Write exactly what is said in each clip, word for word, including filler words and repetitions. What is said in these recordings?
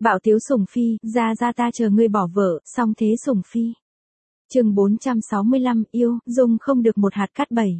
Bạo tiếu sủng phi, ra ra ta chờ ngươi bỏ vợ, xong thế sủng phi. Chương bốn trăm sáu mươi lăm, yêu, dung không được một hạt cát bảy.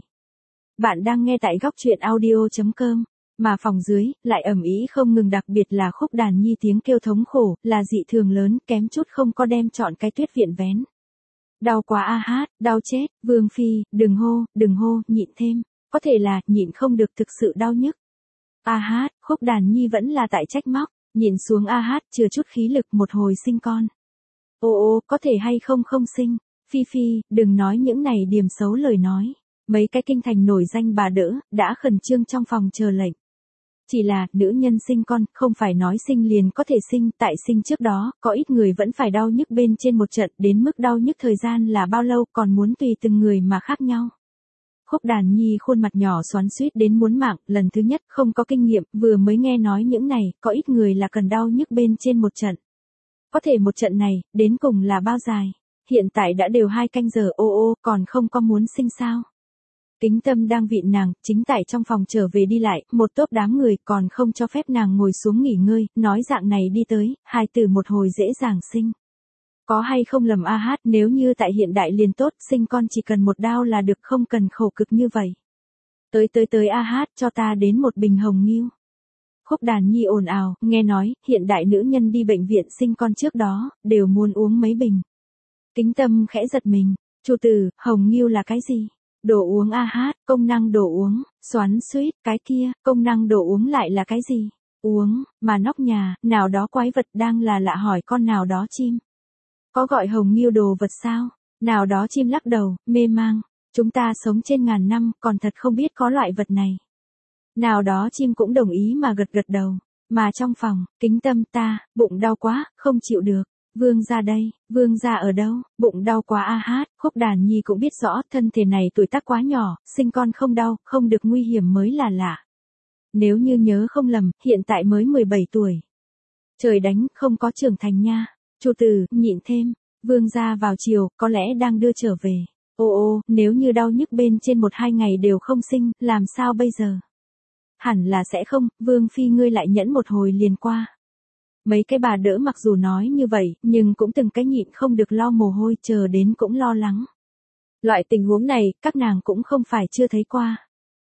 Bạn đang nghe tại góc truyện audio chấm com, mà phòng dưới lại ầm ĩ không ngừng, đặc biệt là khúc đàn nhi tiếng kêu thống khổ, là dị thường lớn, kém chút không có đem chọn cái tuyết viện vén. Đau quá a hát, đau chết, Vương phi, đừng hô, đừng hô, nhịn thêm, có thể là nhịn không được, thực sự đau nhức. A hát, khúc đàn nhi vẫn là tại trách móc, nhìn xuống a hát chừa chút khí lực, một hồi sinh con. Ô ô, có thể hay không không sinh. Phi phi, đừng nói những này điểm xấu lời nói. Mấy cái kinh thành nổi danh bà đỡ, đã khẩn trương trong phòng chờ lệnh. Chỉ là, nữ nhân sinh con, không phải nói sinh liền có thể sinh, tại sinh trước đó, có ít người vẫn phải đau nhức bên trên một trận, đến mức đau nhức thời gian là bao lâu còn muốn tùy từng người mà khác nhau. Khúc đàn nhi khuôn mặt nhỏ xoắn xuýt đến muốn mạng, lần thứ nhất không có kinh nghiệm, vừa mới nghe nói những này, có ít người là cần đau nhức bên trên một trận. Có thể một trận này, đến cùng là bao dài? Hiện tại đã đều hai canh giờ, ô ô, còn không có muốn sinh sao? Kính Tâm đang vịn nàng, chính tại trong phòng trở về đi lại, một tốp đám người còn không cho phép nàng ngồi xuống nghỉ ngơi, nói dạng này đi tới, hài tử một hồi dễ dàng sinh. Có hay không lầm a hát, nếu như tại hiện đại liền tốt, sinh con chỉ cần một đao là được, không cần khổ cực như vậy. Tới tới tới a hát, cho ta đến một bình hồng nghiêu. Khúc đàn nhi ồn ào, nghe nói, hiện đại nữ nhân đi bệnh viện sinh con trước đó, đều muốn uống mấy bình. Kính Tâm khẽ giật mình, chủ tử, hồng nghiêu là cái gì? Đồ uống a hát, công năng đồ uống, xoắn xuýt, cái kia, công năng đồ uống lại là cái gì? Uống, mà nóc nhà, nào đó quái vật đang là lạ hỏi con nào đó chim. Có gọi hồng nghiêu đồ vật sao? Nào đó chim lắc đầu, mê mang, chúng ta sống trên ngàn năm, còn thật không biết có loại vật này. Nào đó chim cũng đồng ý mà gật gật đầu, mà trong phòng, Kính Tâm ta, bụng đau quá, không chịu được. Vương gia đây, vương gia ở đâu, bụng đau quá a hát, khúc đàn nhi cũng biết rõ, thân thể này tuổi tác quá nhỏ, sinh con không đau, không được nguy hiểm mới là lạ. Nếu như nhớ không lầm, hiện tại mới mười bảy tuổi. Trời đánh, không có trưởng thành nha. Chủ tử, nhịn thêm, vương gia vào chiều, có lẽ đang đưa trở về. Ô ô, nếu như đau nhức bên trên một hai ngày đều không sinh, làm sao bây giờ? Hẳn là sẽ không, Vương phi ngươi lại nhẫn một hồi liền qua. Mấy cái bà đỡ mặc dù nói như vậy, nhưng cũng từng cái nhịn không được lo mồ hôi, chờ đến cũng lo lắng. Loại tình huống này, các nàng cũng không phải chưa thấy qua.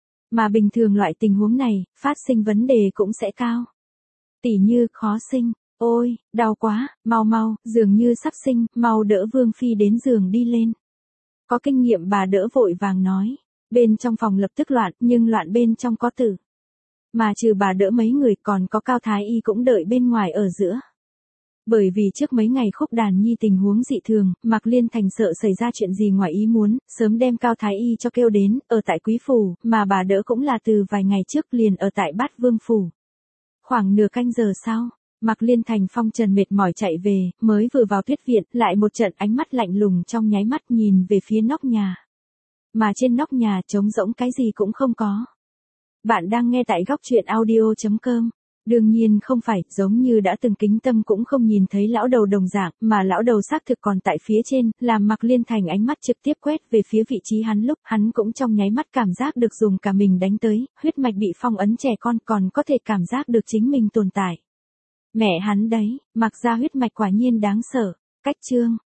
Mà bình thường loại tình huống này, phát sinh vấn đề cũng sẽ cao. Tỉ như, khó sinh, ôi, đau quá, mau mau, dường như sắp sinh, mau đỡ Vương phi đến giường đi lên. Có kinh nghiệm bà đỡ vội vàng nói, bên trong phòng lập tức loạn, nhưng loạn bên trong có tử. Mà trừ bà đỡ mấy người còn có Cao Thái Y cũng đợi bên ngoài ở giữa. Bởi vì trước mấy ngày khúc đàn nhi tình huống dị thường, Mạc Liên Thành sợ xảy ra chuyện gì ngoài ý muốn, sớm đem Cao Thái Y cho kêu đến, ở tại Quý Phủ, mà bà đỡ cũng là từ vài ngày trước liền ở tại Bát Vương Phủ. Khoảng nửa canh giờ sau, Mạc Liên Thành phong trần mệt mỏi chạy về, mới vừa vào tuyết viện, lại một trận ánh mắt lạnh lùng trong nháy mắt nhìn về phía nóc nhà. Mà trên nóc nhà trống rỗng, cái gì cũng không có. Bạn đang nghe tại góc truyện audio chấm com. Đương nhiên không phải, giống như đã từng Kính Tâm cũng không nhìn thấy lão đầu đồng dạng, mà lão đầu xác thực còn tại phía trên, làm Mạc Liên Thành ánh mắt trực tiếp quét về phía vị trí hắn lúc hắn cũng trong nháy mắt cảm giác được dùng cả mình đánh tới, huyết mạch bị phong ấn trẻ con còn có thể cảm giác được chính mình tồn tại. Mẹ hắn đấy, Mạc gia huyết mạch quả nhiên đáng sợ. Cách chương.